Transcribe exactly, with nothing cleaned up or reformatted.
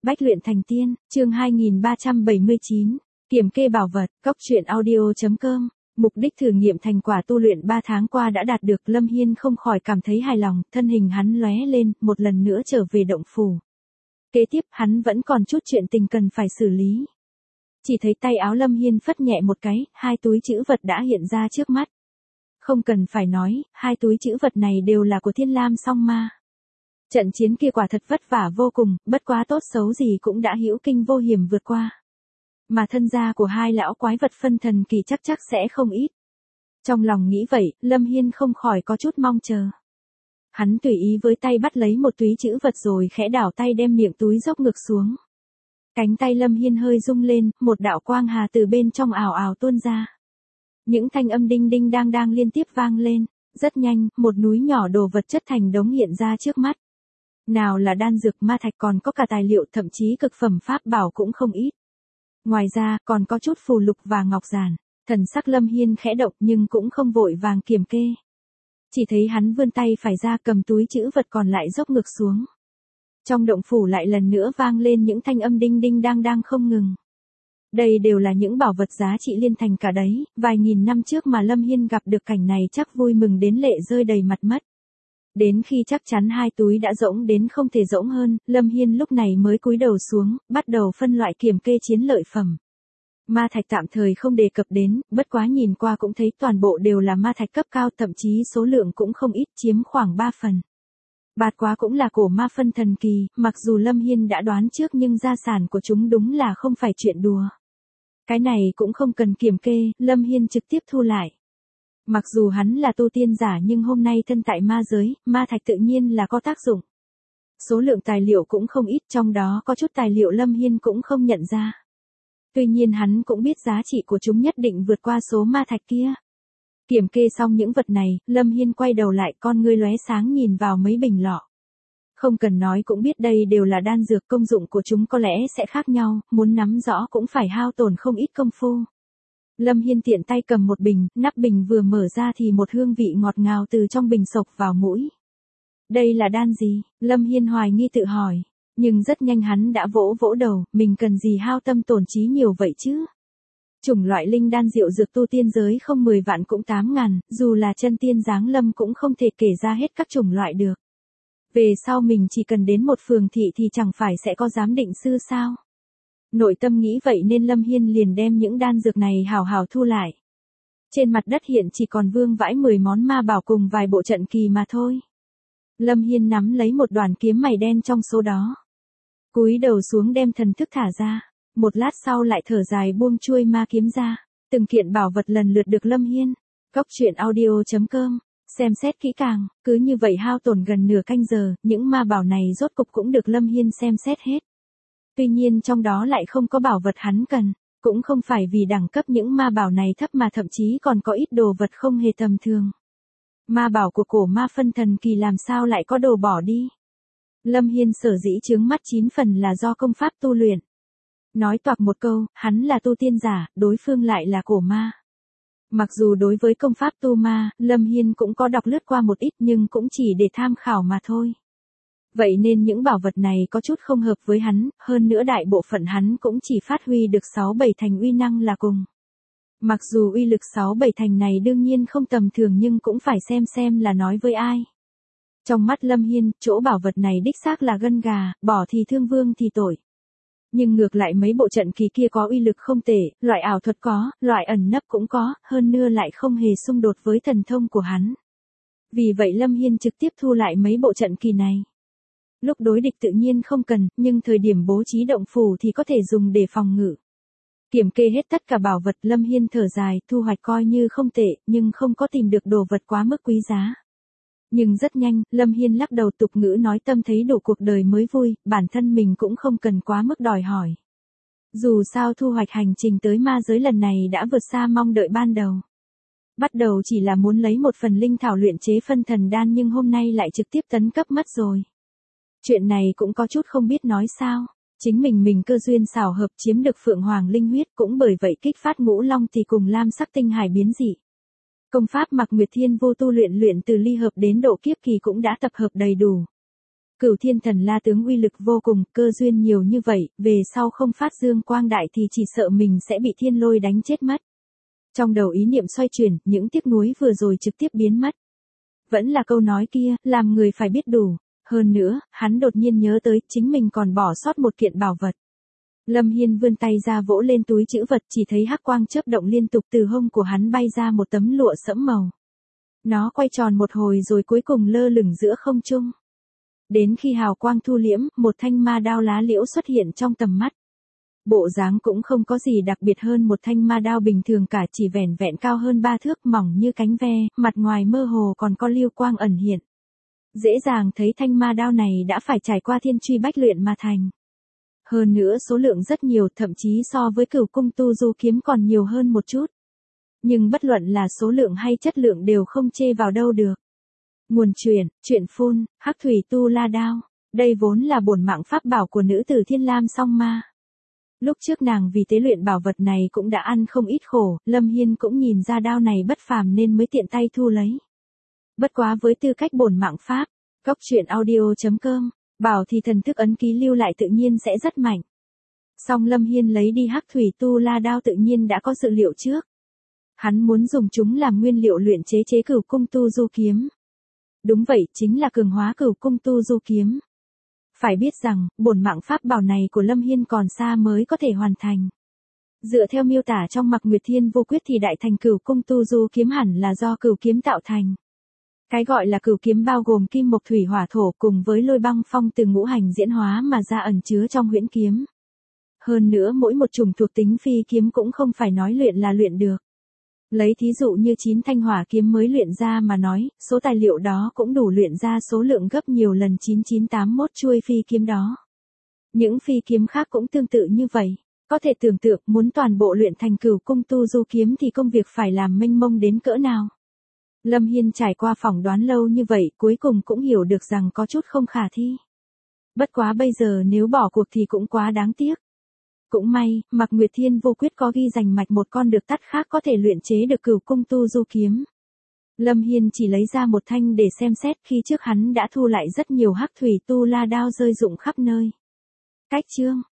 Bách luyện thành tiên, chương hai nghìn ba trăm bảy mươi chín, kiểm kê bảo vật, góc truyện audio chấm com. Mục đích thử nghiệm thành quả tu luyện ba tháng qua đã đạt được, Lâm Hiên không khỏi cảm thấy hài lòng, thân hình hắn lóe lên, một lần nữa trở về động phủ. Kế tiếp hắn vẫn còn chút chuyện tình cần phải xử lý. Chỉ thấy tay áo Lâm Hiên phất nhẹ một cái, hai túi trữ vật đã hiện ra trước mắt. Không cần phải nói, hai túi trữ vật này đều là của Thiên Lam Song Ma. Trận chiến kia quả thật vất vả vô cùng, bất quá tốt xấu gì cũng đã hữu kinh vô hiểm vượt qua. Mà thân gia của hai lão quái vật phân thần kỳ chắc chắc sẽ không ít. Trong lòng nghĩ vậy, Lâm Hiên không khỏi có chút mong chờ. Hắn tùy ý với tay bắt lấy một túi trữ vật rồi khẽ đảo tay đem miệng túi dốc ngược xuống. Cánh tay Lâm Hiên hơi rung lên, một đạo quang hà từ bên trong ảo ảo tuôn ra. Những thanh âm đinh đinh đang đang liên tiếp vang lên, rất nhanh, một núi nhỏ đồ vật chất thành đống hiện ra trước mắt. Nào là đan dược ma thạch, còn có cả tài liệu, thậm chí cực phẩm pháp bảo cũng không ít. Ngoài ra, còn có chút phù lục và ngọc giản. Thần sắc Lâm Hiên khẽ động nhưng cũng không vội vàng kiểm kê. Chỉ thấy hắn vươn tay phải ra cầm túi trữ vật còn lại dốc ngược xuống. Trong động phủ lại lần nữa vang lên những thanh âm đinh đinh đang đang không ngừng. Đây đều là những bảo vật giá trị liên thành cả đấy, vài nghìn năm trước mà Lâm Hiên gặp được cảnh này chắc vui mừng đến lệ rơi đầy mặt mất. Đến khi chắc chắn hai túi đã rỗng đến không thể rỗng hơn, Lâm Hiên lúc này mới cúi đầu xuống, bắt đầu phân loại kiểm kê chiến lợi phẩm. Ma thạch tạm thời không đề cập đến, bất quá nhìn qua cũng thấy toàn bộ đều là ma thạch cấp cao, thậm chí số lượng cũng không ít, chiếm khoảng ba phần. Bạt quá cũng là cổ ma phân thần kỳ, mặc dù Lâm Hiên đã đoán trước nhưng gia sản của chúng đúng là không phải chuyện đùa. Cái này cũng không cần kiểm kê, Lâm Hiên trực tiếp thu lại. Mặc dù hắn là tu tiên giả nhưng hôm nay thân tại ma giới, ma thạch tự nhiên là có tác dụng. Số lượng tài liệu cũng không ít, trong đó có chút tài liệu Lâm Hiên cũng không nhận ra. Tuy nhiên hắn cũng biết giá trị của chúng nhất định vượt qua số ma thạch kia. Kiểm kê xong những vật này, Lâm Hiên quay đầu lại, con ngươi lóe sáng nhìn vào mấy bình lọ. Không cần nói cũng biết đây đều là đan dược, công dụng của chúng có lẽ sẽ khác nhau, muốn nắm rõ cũng phải hao tổn không ít công phu. Lâm Hiên tiện tay cầm một bình, nắp bình vừa mở ra thì một hương vị ngọt ngào từ trong bình xộc vào mũi. Đây là đan gì? Lâm Hiên hoài nghi tự hỏi. Nhưng rất nhanh hắn đã vỗ vỗ đầu, mình cần gì hao tâm tổn trí nhiều vậy chứ? Chủng loại linh đan diệu dược tu tiên giới không mười vạn cũng tám ngàn, dù là chân tiên giáng lâm cũng không thể kể ra hết các chủng loại được. Về sau mình chỉ cần đến một phường thị thì chẳng phải sẽ có giám định sư sao? Nội tâm nghĩ vậy nên Lâm Hiên liền đem những đan dược này hào hào thu lại. Trên mặt đất hiện chỉ còn vương vãi mười món ma bảo cùng vài bộ trận kỳ mà thôi. Lâm Hiên nắm lấy một đoàn kiếm mày đen trong số đó. Cúi đầu xuống đem thần thức thả ra. Một lát sau lại thở dài buông chuôi ma kiếm ra. Từng kiện bảo vật lần lượt được Lâm Hiên. Góc truyện audio chấm com. Xem xét kỹ càng, cứ như vậy hao tổn gần nửa canh giờ, những ma bảo này rốt cục cũng được Lâm Hiên xem xét hết. Tuy nhiên trong đó lại không có bảo vật hắn cần, cũng không phải vì đẳng cấp những ma bảo này thấp mà thậm chí còn có ít đồ vật không hề tầm thường. Ma bảo của cổ ma phân thần kỳ làm sao lại có đồ bỏ đi? Lâm Hiên sở dĩ chướng mắt chín phần là do công pháp tu luyện. Nói toạc một câu, hắn là tu tiên giả, đối phương lại là cổ ma. Mặc dù đối với công pháp tu ma, Lâm Hiên cũng có đọc lướt qua một ít nhưng cũng chỉ để tham khảo mà thôi. Vậy nên những bảo vật này có chút không hợp với hắn, hơn nữa đại bộ phận hắn cũng chỉ phát huy được sáu bảy thành uy năng là cùng. Mặc dù uy lực sáu bảy thành này đương nhiên không tầm thường nhưng cũng phải xem xem là nói với ai. Trong mắt Lâm Hiên, chỗ bảo vật này đích xác là gân gà, bỏ thì thương vương thì tội. Nhưng ngược lại mấy bộ trận kỳ kia có uy lực không tệ, loại ảo thuật có, loại ẩn nấp cũng có, hơn nữa lại không hề xung đột với thần thông của hắn. Vì vậy Lâm Hiên trực tiếp thu lại mấy bộ trận kỳ này. Lúc đối địch tự nhiên không cần, nhưng thời điểm bố trí động phủ thì có thể dùng để phòng ngự. Kiểm kê hết tất cả bảo vật, Lâm Hiên thở dài, thu hoạch coi như không tệ, nhưng không có tìm được đồ vật quá mức quý giá. Nhưng rất nhanh, Lâm Hiên lắc đầu tục ngữ nói tâm thấy đủ cuộc đời mới vui, bản thân mình cũng không cần quá mức đòi hỏi. Dù sao thu hoạch hành trình tới ma giới lần này đã vượt xa mong đợi ban đầu. Bắt đầu chỉ là muốn lấy một phần linh thảo luyện chế phân thần đan nhưng hôm nay lại trực tiếp tấn cấp mất rồi. Chuyện này cũng có chút không biết nói sao. Chính mình mình cơ duyên xảo hợp chiếm được Phượng Hoàng linh huyết, cũng bởi vậy kích phát ngũ long thì cùng lam sắc tinh hải biến dị. Công pháp Mạc Nguyệt Thiên Vô tu luyện luyện từ ly hợp đến độ kiếp kỳ cũng đã tập hợp đầy đủ. Cửu Thiên Thần La tướng uy lực vô cùng, cơ duyên nhiều như vậy, về sau không phát dương quang đại thì chỉ sợ mình sẽ bị thiên lôi đánh chết mất. Trong đầu ý niệm xoay chuyển, những tiếc nuối vừa rồi trực tiếp biến mất. Vẫn là câu nói kia, làm người phải biết đủ. Hơn nữa, hắn đột nhiên nhớ tới, chính mình còn bỏ sót một kiện bảo vật. Lâm Hiên vươn tay ra vỗ lên túi trữ vật, chỉ thấy hắc quang chớp động liên tục, từ hông của hắn bay ra một tấm lụa sẫm màu. Nó quay tròn một hồi rồi cuối cùng lơ lửng giữa không trung. Đến khi hào quang thu liễm, một thanh ma đao lá liễu xuất hiện trong tầm mắt. Bộ dáng cũng không có gì đặc biệt hơn một thanh ma đao bình thường cả, chỉ vẻn vẹn cao hơn ba thước, mỏng như cánh ve, mặt ngoài mơ hồ còn có lưu quang ẩn hiện. Dễ dàng thấy thanh ma đao này đã phải trải qua thiên truy bách luyện mà thành. Hơn nữa số lượng rất nhiều, thậm chí so với Cửu Cung Tu Du kiếm còn nhiều hơn một chút. Nhưng bất luận là số lượng hay chất lượng đều không chê vào đâu được. Nguồn truyền, truyện phun, Hắc Thủy Tu La Đao. Đây vốn là bổn mạng pháp bảo của nữ tử Thiên Lam Song Ma. Lúc trước nàng vì tế luyện bảo vật này cũng đã ăn không ít khổ, Lâm Hiên cũng nhìn ra đao này bất phàm nên mới tiện tay thu lấy. Bất quá với tư cách bổn mạng pháp, Cốc truyện audio chấm com, bảo thì thần thức ấn ký lưu lại tự nhiên sẽ rất mạnh. Song Lâm Hiên lấy đi Hắc Thủy Tu La Đao tự nhiên đã có dự liệu trước. Hắn muốn dùng chúng làm nguyên liệu luyện chế chế Cửu Cung Tu Du kiếm. Đúng vậy, chính là cường hóa Cửu Cung Tu Du kiếm. Phải biết rằng, bổn mạng pháp bảo này của Lâm Hiên còn xa mới có thể hoàn thành. Dựa theo miêu tả trong Mạc Nguyệt Thiên Vô Quyết thì đại thành Cửu Cung Tu Du kiếm hẳn là do cửu kiếm tạo thành. Cái gọi là cửu kiếm bao gồm kim mộc thủy hỏa thổ cùng với lôi băng phong từ ngũ hành diễn hóa mà ra ẩn chứa trong huyễn kiếm. Hơn nữa mỗi một chủng thuộc tính phi kiếm cũng không phải nói luyện là luyện được. Lấy thí dụ như chín thanh hỏa kiếm mới luyện ra mà nói, số tài liệu đó cũng đủ luyện ra số lượng gấp nhiều lần chín chín tám mốt chuôi phi kiếm đó. Những phi kiếm khác cũng tương tự như vậy. Có thể tưởng tượng muốn toàn bộ luyện thành Cửu Cung Tu Du kiếm thì công việc phải làm mênh mông đến cỡ nào. Lâm Hiên trải qua phỏng đoán lâu như vậy cuối cùng cũng hiểu được rằng có chút không khả thi. Bất quá bây giờ nếu bỏ cuộc thì cũng quá đáng tiếc. Cũng may, Mạc Nguyệt Thiên Vô Quyết có ghi rành mạch một con được tắt khác có thể luyện chế được Cửu Cung Tu Du kiếm. Lâm Hiên chỉ lấy ra một thanh để xem xét, khi trước hắn đã thu lại rất nhiều Hắc Thủy Tu La Đao rơi rụng khắp nơi. Cách chương